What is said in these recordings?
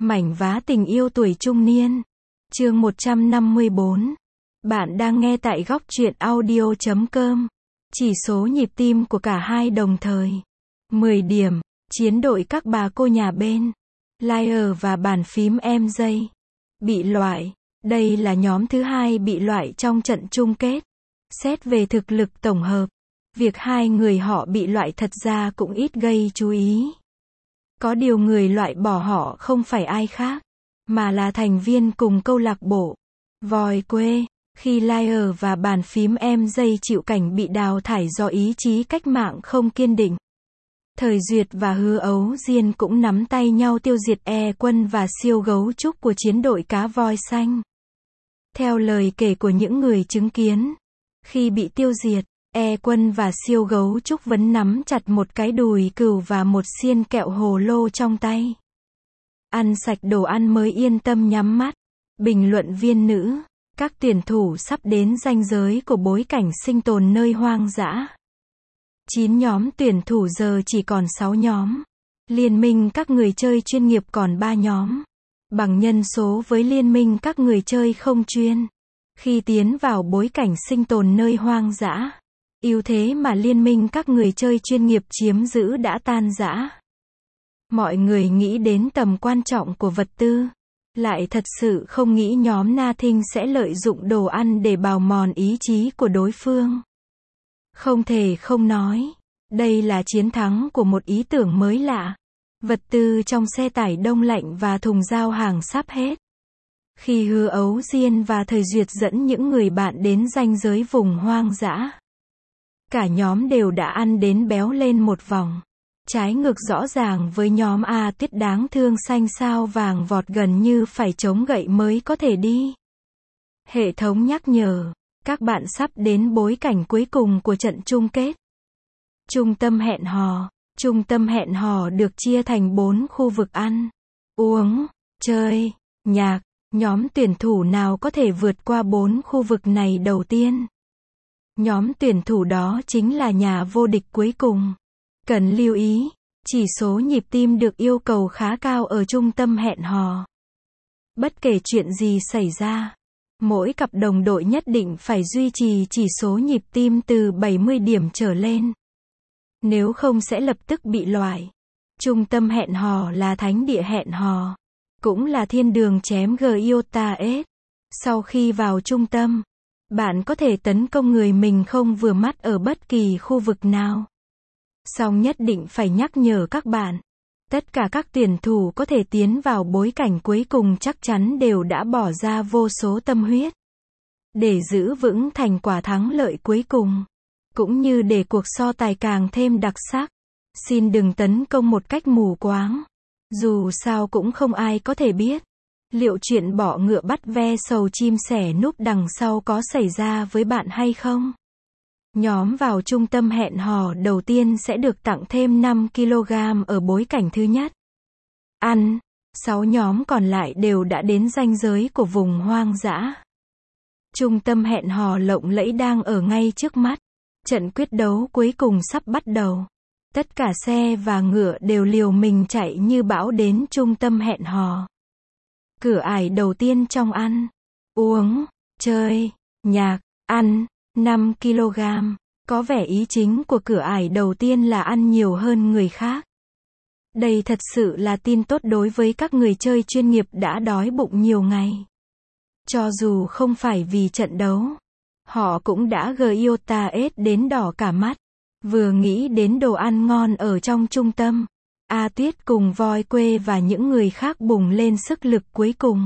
Mảnh vá tình yêu tuổi trung niên. Chương 154. Bạn đang nghe tại góc truyện audio.com. Chỉ số nhịp tim của cả hai đồng thời. 10 điểm. Chiến đội các bà cô nhà bên. Liar và bàn phím MJ. Bị loại. Đây là nhóm thứ hai bị loại trong trận chung kết. Xét về thực lực tổng hợp, việc hai người họ bị loại thật ra cũng ít gây chú ý. Có điều người loại bỏ họ không phải ai khác, mà là thành viên cùng câu lạc bộ. Voi quê. Khi Liar và bàn phím MJ chịu cảnh bị đào thải do ý chí cách mạng không kiên định, Thời Duyệt và Hứa Ấu Diên cũng nắm tay nhau tiêu diệt Quân và siêu gấu trúc của chiến đội cá voi xanh. Theo lời kể của những người chứng kiến, khi bị tiêu diệt, Quân và siêu gấu trúc vẫn nắm chặt một cái đùi cừu và một xiên kẹo hồ lô trong tay. Ăn sạch đồ ăn mới yên tâm nhắm mắt. Bình luận viên nữ. Các tuyển thủ sắp đến ranh giới của bối cảnh sinh tồn nơi hoang dã. 9 nhóm tuyển thủ giờ chỉ còn 6 nhóm. Liên minh các người chơi chuyên nghiệp còn 3 nhóm. Bằng nhân số với liên minh các người chơi không chuyên. Khi tiến vào bối cảnh sinh tồn nơi hoang dã, ưu thế mà liên minh các người chơi chuyên nghiệp chiếm giữ đã tan rã. Mọi người nghĩ đến tầm quan trọng của vật tư, lại thật sự không nghĩ nhóm Nothing sẽ lợi dụng đồ ăn để bào mòn ý chí của đối phương. Không thể không nói, đây là chiến thắng của một ý tưởng mới lạ. Vật tư trong xe tải đông lạnh và thùng giao hàng sắp hết. Khi Hứa Ấu Diên và Thời Duyệt dẫn những người bạn đến ranh giới vùng hoang dã, cả nhóm đều đã ăn đến béo lên một vòng. Trái ngược rõ ràng với nhóm A Tuyết đáng thương xanh sao vàng vọt gần như phải chống gậy mới có thể đi. Hệ thống nhắc nhở, các bạn sắp đến bối cảnh cuối cùng của trận chung kết. Trung tâm hẹn hò. Trung tâm hẹn hò được chia thành 4 khu vực ăn, uống, chơi, nhạc. Nhóm tuyển thủ nào có thể vượt qua 4 khu vực này đầu tiên? Nhóm tuyển thủ đó chính là nhà vô địch cuối cùng. Cần lưu ý, chỉ số nhịp tim được yêu cầu khá cao ở trung tâm hẹn hò. Bất kể chuyện gì xảy ra, mỗi cặp đồng đội nhất định phải duy trì chỉ số nhịp tim từ 70 điểm trở lên. Nếu không sẽ lập tức bị loại. Trung tâm hẹn hò là thánh địa hẹn hò, cũng là thiên đường chém Giota S. Sau khi vào trung tâm, bạn có thể tấn công người mình không vừa mắt ở bất kỳ khu vực nào. Song nhất định phải nhắc nhở các bạn, tất cả các tuyển thủ có thể tiến vào bối cảnh cuối cùng chắc chắn đều đã bỏ ra vô số tâm huyết để giữ vững thành quả thắng lợi cuối cùng, cũng như để cuộc so tài càng thêm đặc sắc. Xin đừng tấn công một cách mù quáng. Dù sao cũng không ai có thể biết liệu chuyện bọ ngựa bắt ve sầu chim sẻ núp đằng sau có xảy ra với bạn hay không. Nhóm vào trung tâm hẹn hò đầu tiên sẽ được tặng thêm 5 kg ở bối cảnh thứ nhất. Ăn. 6 nhóm còn lại đều đã đến ranh giới của vùng hoang dã. Trung tâm hẹn hò lộng lẫy đang ở ngay trước mắt. Trận quyết đấu cuối cùng sắp bắt đầu. Tất cả xe và ngựa đều liều mình chạy như bão đến trung tâm hẹn hò. Cửa ải đầu tiên trong ăn, uống, chơi, nhạc, ăn, 5 kg. Có vẻ ý chính của cửa ải đầu tiên là ăn nhiều hơn người khác. Đây thật sự là tin tốt đối với các người chơi chuyên nghiệp đã đói bụng nhiều ngày. Cho dù không phải vì trận đấu, họ cũng đã Giota S đến đỏ cả mắt. Vừa nghĩ đến đồ ăn ngon ở trong trung tâm, A Tuyết cùng Voi quê và những người khác bùng lên sức lực cuối cùng.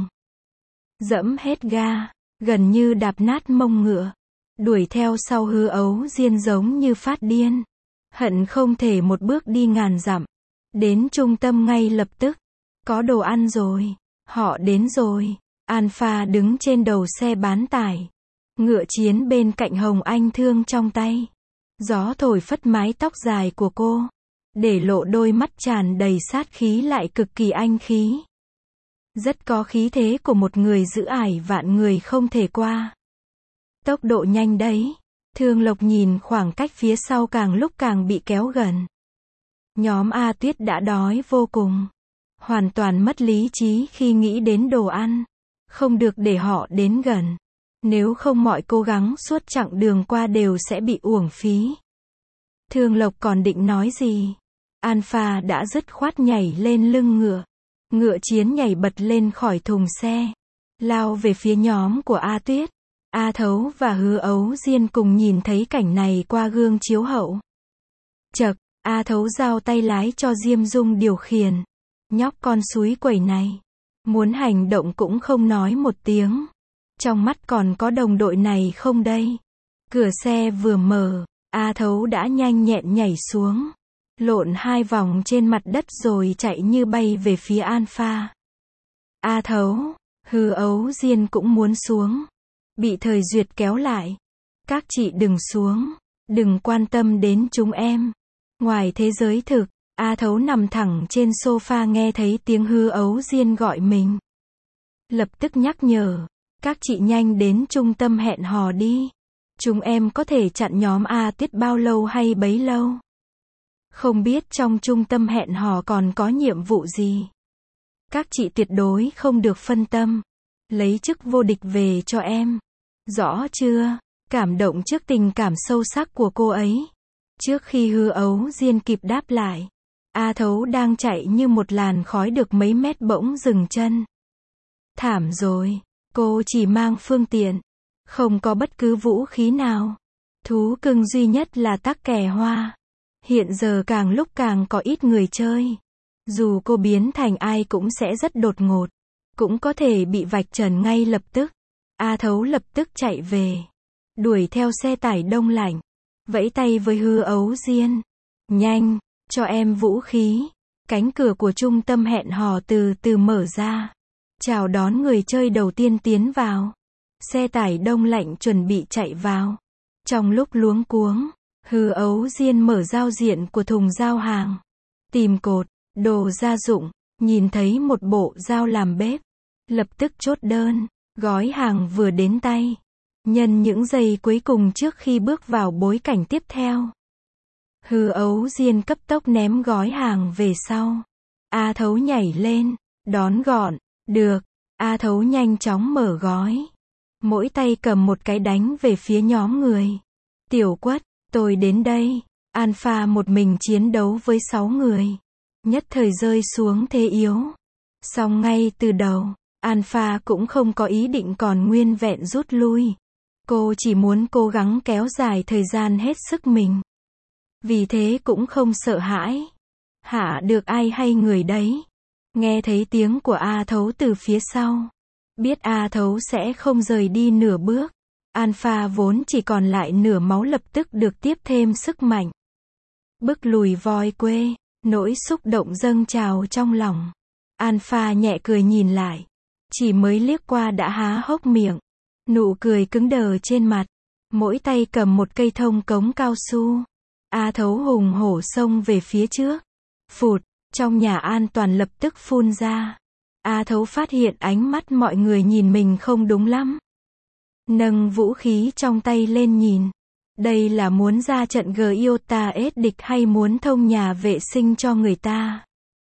Dẫm hết ga, gần như đạp nát mông ngựa. Đuổi theo sau Hứa Ấu Diên giống như phát điên. Hận không thể một bước đi ngàn dặm. Đến trung tâm ngay lập tức. Có đồ ăn rồi. Họ đến rồi. Alpha đứng trên đầu xe bán tải. Ngựa chiến bên cạnh Hồng Anh thương trong tay. Gió thổi phất mái tóc dài của cô, để lộ đôi mắt tràn đầy sát khí lại cực kỳ anh khí. Rất có khí thế của một người giữ ải vạn người không thể qua. Tốc độ nhanh đấy. Thương Lộc nhìn khoảng cách phía sau càng lúc càng bị kéo gần. Nhóm A Tuyết đã đói vô cùng. hoàn toàn mất lý trí khi nghĩ đến đồ ăn. Không được để họ đến gần. Nếu không mọi cố gắng suốt chặng đường qua đều sẽ bị uổng phí. Thương Lộc còn định nói gì? Alpha đã dứt khoát nhảy lên lưng ngựa. Ngựa chiến nhảy bật lên khỏi thùng xe. Lao về phía nhóm của A Tuyết. A Thấu và Hứa Ấu Diên cùng nhìn thấy cảnh này qua gương chiếu hậu. Chậc, A Thấu giao tay lái cho Diêm Dung điều khiển. Nhóc con súi quẩy này. Muốn hành động cũng không nói một tiếng. Trong mắt còn có đồng đội này không đây? Cửa xe vừa mở, A Thấu đã nhanh nhẹn nhảy xuống. Lộn 2 vòng trên mặt đất rồi chạy như bay về phía Alpha. A Thấu, Hứa Ấu Diên cũng muốn xuống. Bị Thời Duyệt kéo lại. Các chị đừng xuống. Đừng quan tâm đến chúng em. Ngoài thế giới thực, A Thấu nằm thẳng trên sofa nghe thấy tiếng Hứa Ấu Diên gọi mình. Lập tức nhắc nhở. Các chị nhanh đến trung tâm hẹn hò đi. Chúng em có thể chặn nhóm A Tuyết bao lâu hay bấy lâu. Không biết trong trung tâm hẹn hò còn có nhiệm vụ gì. Các chị tuyệt đối không được phân tâm. Lấy chức vô địch về cho em. Rõ chưa? Cảm động trước tình cảm sâu sắc của cô ấy. Trước khi Hứa Ấu Diên kịp đáp lại, A Thấu đang chạy như một làn khói được mấy mét bỗng dừng chân. Thảm rồi. Cô chỉ mang phương tiện. Không có bất cứ vũ khí nào. Thú cưng duy nhất là tắc kè hoa. Hiện giờ càng lúc càng có ít người chơi. Dù cô biến thành ai cũng sẽ rất đột ngột. Cũng có thể bị vạch trần ngay lập tức. A Thấu lập tức chạy về. Đuổi theo xe tải đông lạnh. Vẫy tay với Hứa Ấu Diên. Nhanh, cho em vũ khí. Cánh cửa của trung tâm hẹn hò từ từ mở ra. Chào đón người chơi đầu tiên tiến vào. Xe tải đông lạnh chuẩn bị chạy vào. Trong lúc luống cuống, Hứa Ấu Diên mở giao diện của thùng giao hàng. Tìm cột, đồ gia dụng, nhìn thấy một bộ dao làm bếp. Lập tức chốt đơn, gói hàng vừa đến tay. Nhân những giây cuối cùng trước khi bước vào bối cảnh tiếp theo. Hứa Ấu Diên cấp tốc ném gói hàng về sau. A Thấu nhảy lên, đón gọn. Được, A Thấu nhanh chóng mở gói. Mỗi tay cầm một cái đánh về phía nhóm người. Tiểu Quất, tôi đến đây. Alpha một mình chiến đấu với 6 người. Nhất thời rơi xuống thế yếu. Song ngay từ đầu, Alpha cũng không có ý định còn nguyên vẹn rút lui. Cô chỉ muốn cố gắng kéo dài thời gian hết sức mình. Vì thế cũng không sợ hãi. Hạ được ai hay người đấy. Nghe thấy tiếng của A Thấu từ phía sau. Biết A Thấu sẽ không rời đi nửa bước. Alpha vốn chỉ còn lại nửa máu lập tức được tiếp thêm sức mạnh. Bức lùi voi quê, nỗi xúc động dâng trào trong lòng. Alpha nhẹ cười nhìn lại. Chỉ mới liếc qua đã há hốc miệng. Nụ cười cứng đờ trên mặt. Mỗi tay cầm một cây thông cống cao su. A Thấu hùng hổ xông về phía trước. Phụt, trong nhà an toàn lập tức phun ra. A Thấu phát hiện ánh mắt mọi người nhìn mình không đúng lắm. Nâng vũ khí trong tay lên nhìn. Đây là muốn ra trận Giota S địch hay muốn thông nhà vệ sinh cho người ta?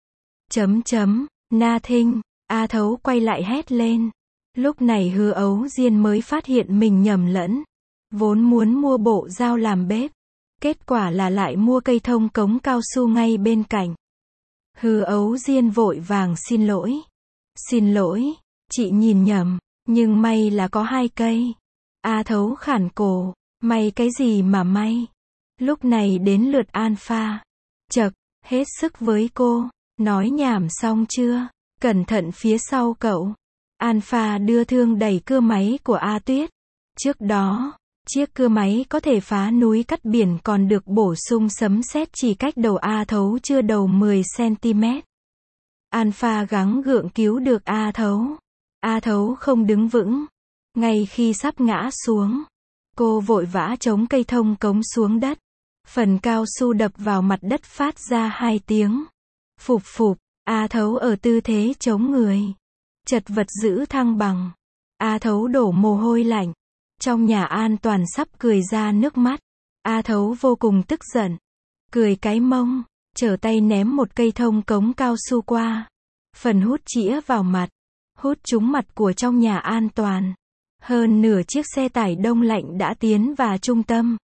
Nothing. A Thấu quay lại hét lên. Lúc này Hứa Ấu Diên mới phát hiện mình nhầm lẫn. Vốn muốn mua bộ dao làm bếp. Kết quả là lại mua cây thông cống cao su ngay bên cạnh. Hứa Ấu Diên vội vàng xin lỗi. Xin lỗi, chị nhìn nhầm, nhưng may là có 2 cây. A Thấu khản cổ, may cái gì mà may. Lúc này đến lượt Alpha. Chậc, hết sức với cô, nói nhảm xong chưa? Cẩn thận phía sau cậu. Alpha đưa thương đẩy cưa máy của A Tuyết. Trước đó, chiếc cưa máy có thể phá núi cắt biển còn được bổ sung sấm sét chỉ cách đầu A Thấu chưa đầu 10 cm. Alpha gắng gượng cứu được A Thấu. A Thấu không đứng vững. Ngay khi sắp ngã xuống, cô vội vã chống cây thông cống xuống đất. Phần cao su đập vào mặt đất phát ra 2 tiếng. Phụp phụp, A Thấu ở tư thế chống người. Chật vật giữ thăng bằng. A Thấu đổ mồ hôi lạnh. Trong nhà an toàn sắp cười ra nước mắt. A Thấu vô cùng tức giận. Cười cái mông, trở tay ném một cây thông cống cao su qua. Phần hút chĩa vào mặt, hút trúng mặt của trong nhà an toàn. Hơn nửa chiếc xe tải đông lạnh đã tiến vào trung tâm.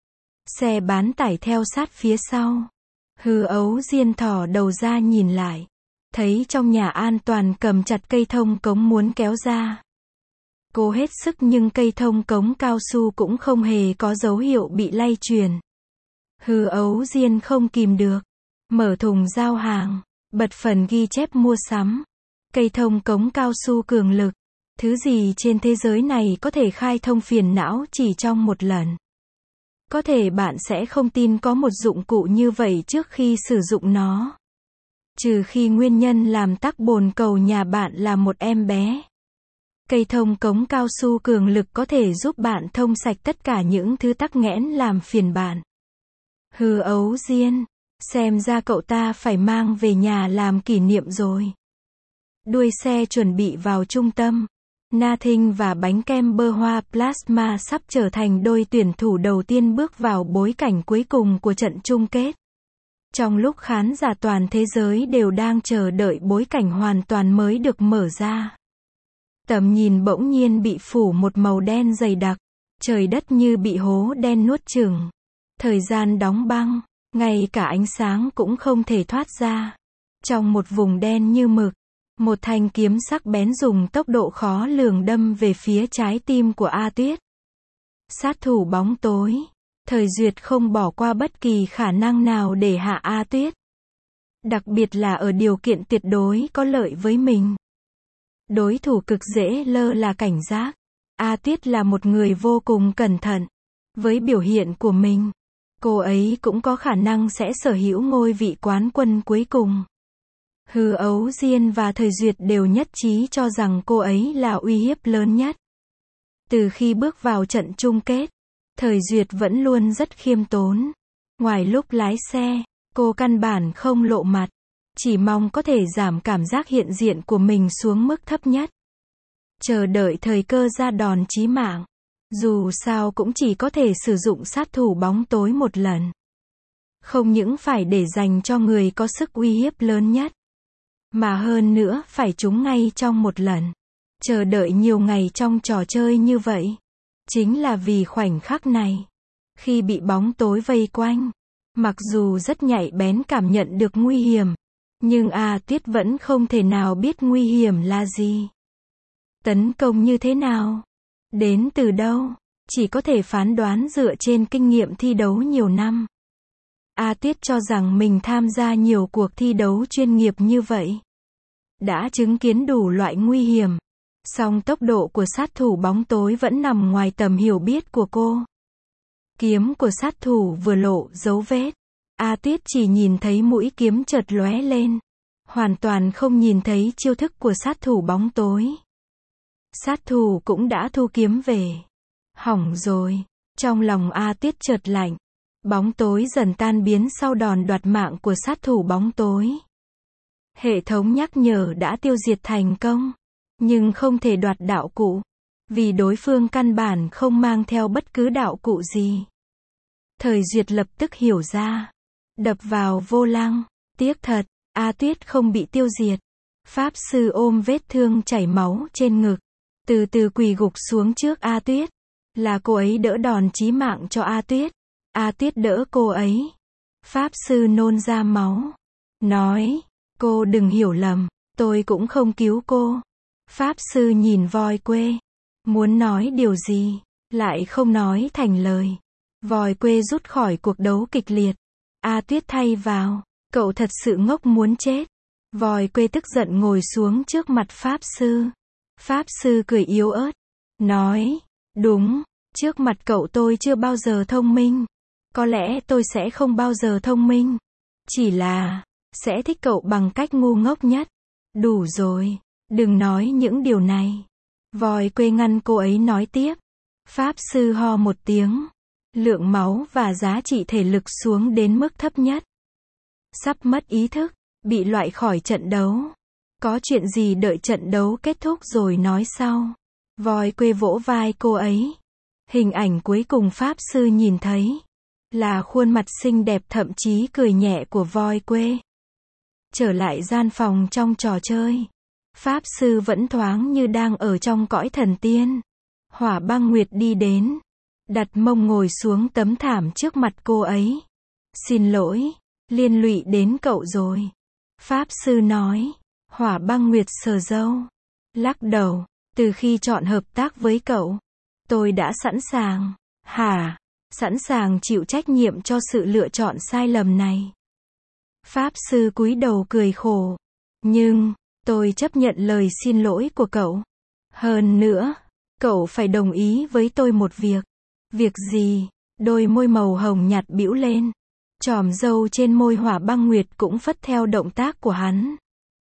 Xe bán tải theo sát phía sau. Hư Ấu Diên thò đầu ra nhìn lại. Thấy trong nhà an toàn cầm chặt cây thông cống muốn kéo ra. Cô hết sức nhưng cây thông cống cao su cũng không hề có dấu hiệu bị lay chuyển. Hư Ấu Diên không kìm được. Mở thùng giao hàng, bật phần ghi chép mua sắm. Cây thông cống cao su cường lực. Thứ gì trên thế giới này có thể khai thông phiền não chỉ trong một lần? Có thể bạn sẽ không tin có một dụng cụ như vậy trước khi sử dụng nó. Trừ khi nguyên nhân làm tắc bồn cầu nhà bạn là một em bé. Cây thông cống cao su cường lực có thể giúp bạn thông sạch tất cả những thứ tắc nghẽn làm phiền bạn. Hư Ấu Diên, xem ra cậu ta phải mang về nhà làm kỷ niệm rồi. Đuôi xe chuẩn bị vào trung tâm. Na Thinh và bánh kem bơ hoa plasma sắp trở thành đôi tuyển thủ đầu tiên bước vào bối cảnh cuối cùng của trận chung kết. Trong lúc khán giả toàn thế giới đều đang chờ đợi bối cảnh hoàn toàn mới được mở ra. Tầm nhìn bỗng nhiên bị phủ một màu đen dày đặc. Trời đất như bị hố đen nuốt chửng. Thời gian đóng băng, ngay cả ánh sáng cũng không thể thoát ra. Trong một vùng đen như mực, một thanh kiếm sắc bén dùng tốc độ khó lường đâm về phía trái tim của A Tuyết. Sát thủ bóng tối. Thời Duyệt không bỏ qua bất kỳ khả năng nào để hạ A Tuyết. Đặc biệt là ở điều kiện tuyệt đối có lợi với mình. Đối thủ cực dễ lơ là cảnh giác. A Tuyết là một người vô cùng cẩn thận. Với biểu hiện của mình, cô ấy cũng có khả năng sẽ sở hữu ngôi vị quán quân cuối cùng. Hư Ấu Diên và Thời Duyệt đều nhất trí cho rằng cô ấy là uy hiếp lớn nhất. Từ khi bước vào trận chung kết, Thời Duyệt vẫn luôn rất khiêm tốn. Ngoài lúc lái xe, cô căn bản không lộ mặt. Chỉ mong có thể giảm cảm giác hiện diện của mình xuống mức thấp nhất. Chờ đợi thời cơ ra đòn chí mạng. Dù sao cũng chỉ có thể sử dụng sát thủ bóng tối một lần. Không những phải để dành cho người có sức uy hiếp lớn nhất. Mà hơn nữa phải trúng ngay trong một lần. Chờ đợi nhiều ngày trong trò chơi như vậy. Chính là vì khoảnh khắc này. Khi bị bóng tối vây quanh. Mặc dù rất nhạy bén cảm nhận được nguy hiểm. Nhưng A Tuyết vẫn không thể nào biết nguy hiểm là gì. Tấn công như thế nào? Đến từ đâu? Chỉ có thể phán đoán dựa trên kinh nghiệm thi đấu nhiều năm. A Tuyết cho rằng mình tham gia nhiều cuộc thi đấu chuyên nghiệp như vậy. Đã chứng kiến đủ loại nguy hiểm. Song tốc độ của sát thủ bóng tối vẫn nằm ngoài tầm hiểu biết của cô. Kiếm của sát thủ vừa lộ dấu vết. A Tuyết chỉ nhìn thấy mũi kiếm chợt lóe lên. Hoàn toàn không nhìn thấy chiêu thức của sát thủ bóng tối. Sát thủ cũng đã thu kiếm về. Hỏng rồi. Trong lòng A Tuyết chợt lạnh. Bóng tối dần tan biến sau đòn đoạt mạng của sát thủ bóng tối. Hệ thống nhắc nhở đã tiêu diệt thành công. Nhưng không thể đoạt đạo cụ. Vì đối phương căn bản không mang theo bất cứ đạo cụ gì. Thời Duyệt lập tức hiểu ra. Đập vào vô lăng. Tiếc thật, A Tuyết không bị tiêu diệt. Pháp sư ôm vết thương chảy máu trên ngực. Từ từ quỳ gục xuống trước A Tuyết. Là cô ấy đỡ đòn chí mạng cho A Tuyết. A Tuyết đỡ cô ấy. Pháp sư nôn ra máu. Nói, cô đừng hiểu lầm. Tôi cũng không cứu cô. Pháp sư nhìn voi quê. Muốn nói điều gì, lại không nói thành lời. Voi quê rút khỏi cuộc đấu kịch liệt. A Tuyết thay vào. Cậu thật sự ngốc muốn chết. Voi quê tức giận ngồi xuống trước mặt Pháp sư. Pháp sư cười yếu ớt. Nói, đúng, trước mặt cậu tôi chưa bao giờ thông minh. Có lẽ tôi sẽ không bao giờ thông minh. Chỉ là, sẽ thích cậu bằng cách ngu ngốc nhất. Đủ rồi, đừng nói những điều này. Voi quê ngăn cô ấy nói tiếp. Pháp sư ho một tiếng. Lượng máu và giá trị thể lực xuống đến mức thấp nhất. Sắp mất ý thức, bị loại khỏi trận đấu. Có chuyện gì đợi trận đấu kết thúc rồi nói sau. Voi quê vỗ vai cô ấy. Hình ảnh cuối cùng Pháp sư nhìn thấy là khuôn mặt xinh đẹp thậm chí cười nhẹ của voi quê. Trở lại gian phòng trong trò chơi. Pháp sư vẫn thoáng như đang ở trong cõi thần tiên. Hỏa Băng Nguyệt đi đến. Đặt mông ngồi xuống tấm thảm trước mặt cô ấy. Xin lỗi, liên lụy đến cậu rồi. Pháp sư nói. Hỏa Băng Nguyệt sờ râu. Lắc đầu, từ khi chọn hợp tác với cậu, tôi đã sẵn sàng. Hả? Sẵn sàng chịu trách nhiệm cho sự lựa chọn sai lầm này. Pháp sư cúi đầu cười khổ. Nhưng, tôi chấp nhận lời xin lỗi của cậu. Hơn nữa, cậu phải đồng ý với tôi một việc. Việc gì? Đôi môi màu hồng nhạt bĩu lên. Chòm râu trên môi Hỏa Băng Nguyệt cũng phất theo động tác của hắn.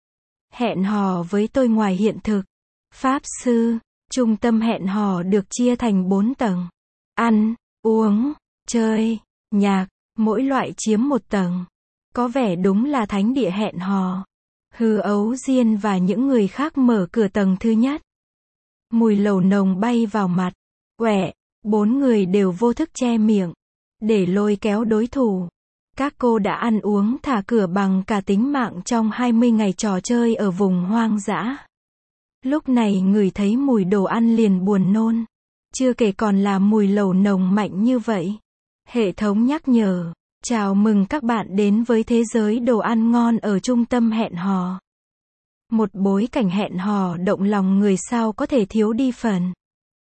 Hẹn hò với tôi ngoài hiện thực. Pháp sư, trung tâm hẹn hò được chia thành 4 tầng. Ăn, uống, chơi, nhạc, mỗi loại chiếm một tầng. Có vẻ đúng là thánh địa hẹn hò. Hư Ấu Diên và những người khác mở cửa tầng thứ nhất. Mùi lẩu nồng bay vào mặt. Quẹ, 4 người đều vô thức che miệng. Để lôi kéo đối thủ. Các cô đã ăn uống thả cửa bằng cả tính mạng trong 20 ngày trò chơi ở vùng hoang dã. Lúc này ngửi thấy mùi đồ ăn liền buồn nôn. Chưa kể còn là mùi lẩu nồng mạnh như vậy. Hệ thống nhắc nhở. Chào mừng các bạn đến với thế giới đồ ăn ngon ở trung tâm hẹn hò. Một bối cảnh hẹn hò động lòng người sao có thể thiếu đi phần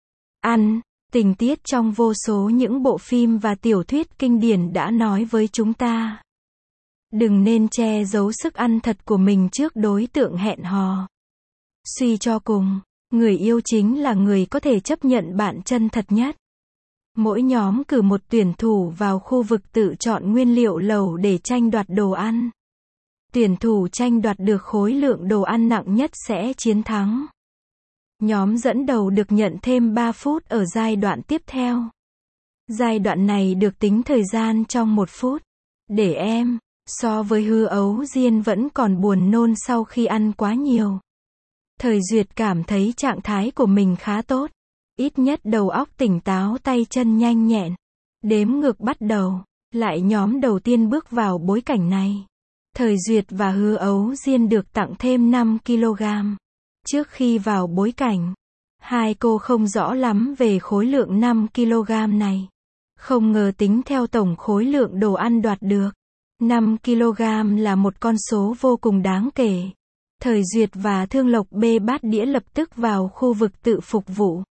ăn. Tình tiết trong vô số những bộ phim và tiểu thuyết kinh điển đã nói với chúng ta. Đừng nên che giấu sức ăn thật của mình trước đối tượng hẹn hò. Suy cho cùng, người yêu chính là người có thể chấp nhận bạn chân thật nhất. Mỗi nhóm cử một tuyển thủ vào khu vực tự chọn nguyên liệu lẩu để tranh đoạt đồ ăn. Tuyển thủ tranh đoạt được khối lượng đồ ăn nặng nhất sẽ chiến thắng. Nhóm dẫn đầu được nhận thêm 3 phút ở giai đoạn tiếp theo. Giai đoạn này được tính thời gian trong 1 phút. Để em, so với Hư Ấu Diên vẫn còn buồn nôn sau khi ăn quá nhiều. Thời Duyệt cảm thấy trạng thái của mình khá tốt. Ít nhất đầu óc tỉnh táo, tay chân nhanh nhẹn. Đếm ngược bắt đầu. Lại nhóm đầu tiên bước vào bối cảnh này. Thời Duyệt và Hư Ấu Diên được tặng thêm 5 kg. Trước khi vào bối cảnh, hai cô không rõ lắm về khối lượng 5 kg này. Không ngờ tính theo tổng khối lượng đồ ăn đoạt được. 5 kg là một con số vô cùng đáng kể. Thời Duyệt và Thương Lộc bê bát đĩa lập tức vào khu vực tự phục vụ.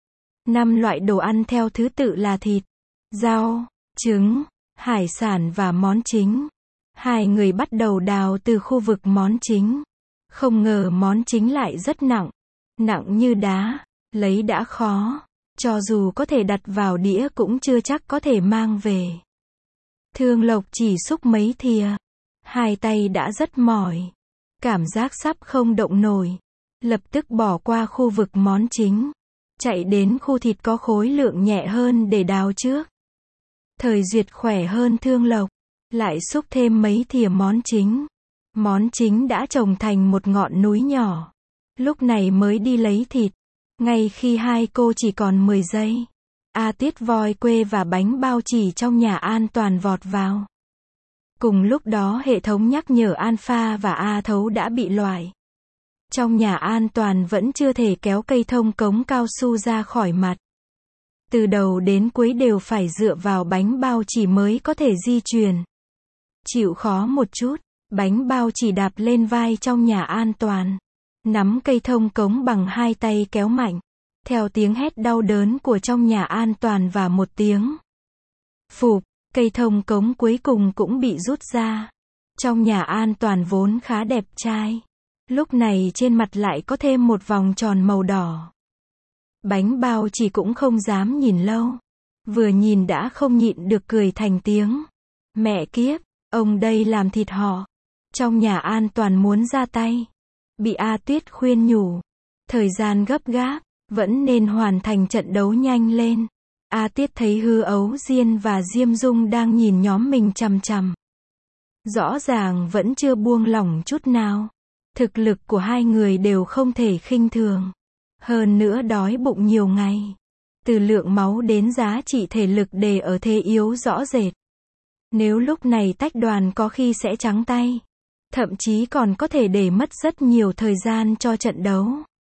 5 loại đồ ăn theo thứ tự là thịt, rau, trứng, hải sản và món chính. Hai người bắt đầu đào từ khu vực món chính. Không ngờ món chính lại rất nặng. Nặng như đá. Lấy đã khó. Cho dù có thể đặt vào đĩa cũng chưa chắc có thể mang về. Thương Lộc chỉ xúc mấy thìa. Hai tay đã rất mỏi. Cảm giác sắp không động nổi. Lập tức bỏ qua khu vực món chính. Chạy đến khu thịt có khối lượng nhẹ hơn để đào trước. Thời Duyệt khỏe hơn Thương Lộc. Lại xúc thêm mấy thìa món chính. Món chính đã trồng thành một ngọn núi nhỏ. Lúc này mới đi lấy thịt. Ngay khi hai cô chỉ còn 10 giây. A Tiết voi quê và bánh bao chỉ trong nhà an toàn vọt vào. Cùng lúc đó hệ thống nhắc nhở Alpha và A Thấu đã bị loại. Trong nhà an toàn vẫn chưa thể kéo cây thông cống cao su ra khỏi mặt. Từ đầu đến cuối đều phải dựa vào bánh bao chỉ mới có thể di chuyển. Chịu khó một chút, bánh bao chỉ đạp lên vai trong nhà an toàn. Nắm cây thông cống bằng hai tay kéo mạnh. Theo tiếng hét đau đớn của trong nhà an toàn và một tiếng phụp, cây thông cống cuối cùng cũng bị rút ra. Trong nhà an toàn vốn khá đẹp trai. Lúc này trên mặt lại có thêm một vòng tròn màu đỏ. Bánh bao chỉ cũng không dám nhìn lâu. Vừa nhìn đã không nhịn được cười thành tiếng. Mẹ kiếp, ông đây làm thịt họ. Trong nhà an toàn muốn ra tay. Bị A Tuyết khuyên nhủ. Thời gian gấp gáp, vẫn nên hoàn thành trận đấu nhanh lên. A Tuyết thấy Hư Ấu Diên và Diêm Dung đang nhìn nhóm mình chằm chằm. Rõ ràng vẫn chưa buông lỏng chút nào. Thực lực của hai người đều không thể khinh thường. Hơn nữa đói bụng nhiều ngày. Từ lượng máu đến giá trị thể lực đều ở thế yếu rõ rệt. Nếu lúc này tách đoàn có khi sẽ trắng tay. Thậm chí còn có thể để mất rất nhiều thời gian cho trận đấu.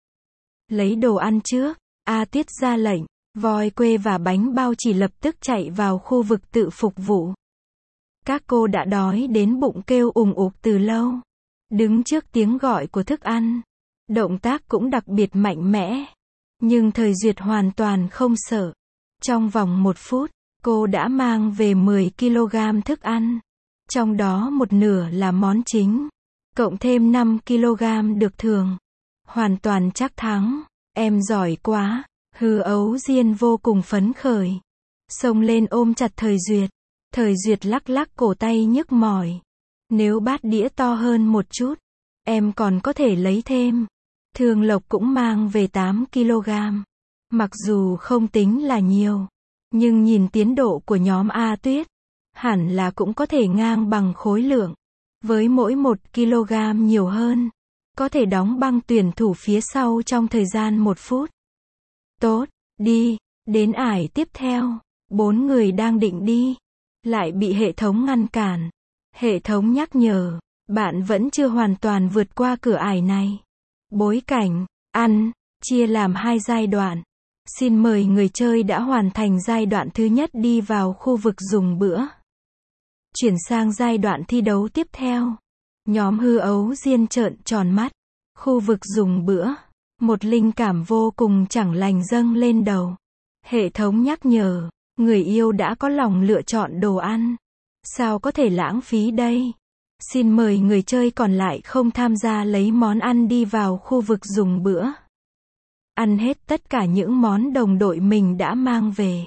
Lấy đồ ăn trước, A Tuyết ra lệnh, voi quê và bánh bao chỉ lập tức chạy vào khu vực tự phục vụ. Các cô đã đói đến bụng kêu ùng ục từ lâu. Đứng trước tiếng gọi của thức ăn. Động tác cũng đặc biệt mạnh mẽ. Nhưng Thời Duyệt hoàn toàn không sợ. Trong vòng 1 phút, cô đã mang về 10 kg thức ăn. Trong đó một nửa là món chính. Cộng thêm 5 kg được thưởng. Hoàn toàn chắc thắng. Em giỏi quá. Hư Ấu Diên vô cùng phấn khởi. Xông lên ôm chặt Thời Duyệt. Thời Duyệt lắc lắc cổ tay nhức mỏi. Nếu bát đĩa to hơn một chút, em còn có thể lấy thêm. Thường Lộc cũng mang về 8 kg. Mặc dù không tính là nhiều, nhưng nhìn tiến độ của nhóm A Tuyết, hẳn là cũng có thể ngang bằng khối lượng. Với mỗi 1 kg nhiều hơn, có thể đóng băng tuyển thủ phía sau trong thời gian 1 phút. Tốt, đi, đến ải tiếp theo. 4 người đang định đi, lại bị hệ thống ngăn cản. Hệ thống nhắc nhở, bạn vẫn chưa hoàn toàn vượt qua cửa ải này. Bối cảnh, ăn, chia làm 2 giai đoạn. Xin mời người chơi đã hoàn thành giai đoạn thứ nhất đi vào khu vực dùng bữa. Chuyển sang giai đoạn thi đấu tiếp theo. Nhóm Hư Ấu Diên trợn tròn mắt. Khu vực dùng bữa. Một linh cảm vô cùng chẳng lành dâng lên đầu. Hệ thống nhắc nhở, người yêu đã có lòng lựa chọn đồ ăn. Sao có thể lãng phí đây? Xin mời người chơi còn lại không tham gia lấy món ăn đi vào khu vực dùng bữa. Ăn hết tất cả những món đồng đội mình đã mang về.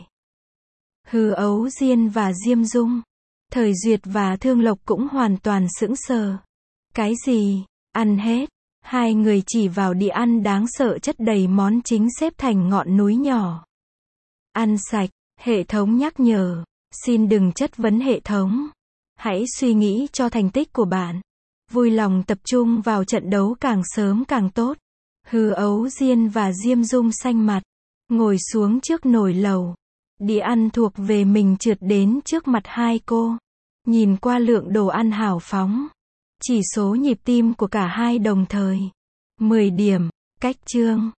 Hư Ấu Diên và Diêm Dung, Thời Duyệt và Thương Lộc cũng hoàn toàn sững sờ. Cái gì? Ăn hết? Hai người chỉ vào đĩa ăn đáng sợ chất đầy món chính xếp thành ngọn núi nhỏ. Ăn sạch, hệ thống nhắc nhở. Xin đừng chất vấn hệ thống. Hãy suy nghĩ cho thành tích của bạn. Vui lòng tập trung vào trận đấu càng sớm càng tốt. Hư Ấu Diên và Diêm Dung xanh mặt, ngồi xuống trước nồi lẩu. Đĩa ăn thuộc về mình trượt đến trước mặt hai cô. Nhìn qua lượng đồ ăn hào phóng, chỉ số nhịp tim của cả hai đồng thời. 10 điểm, cách chương.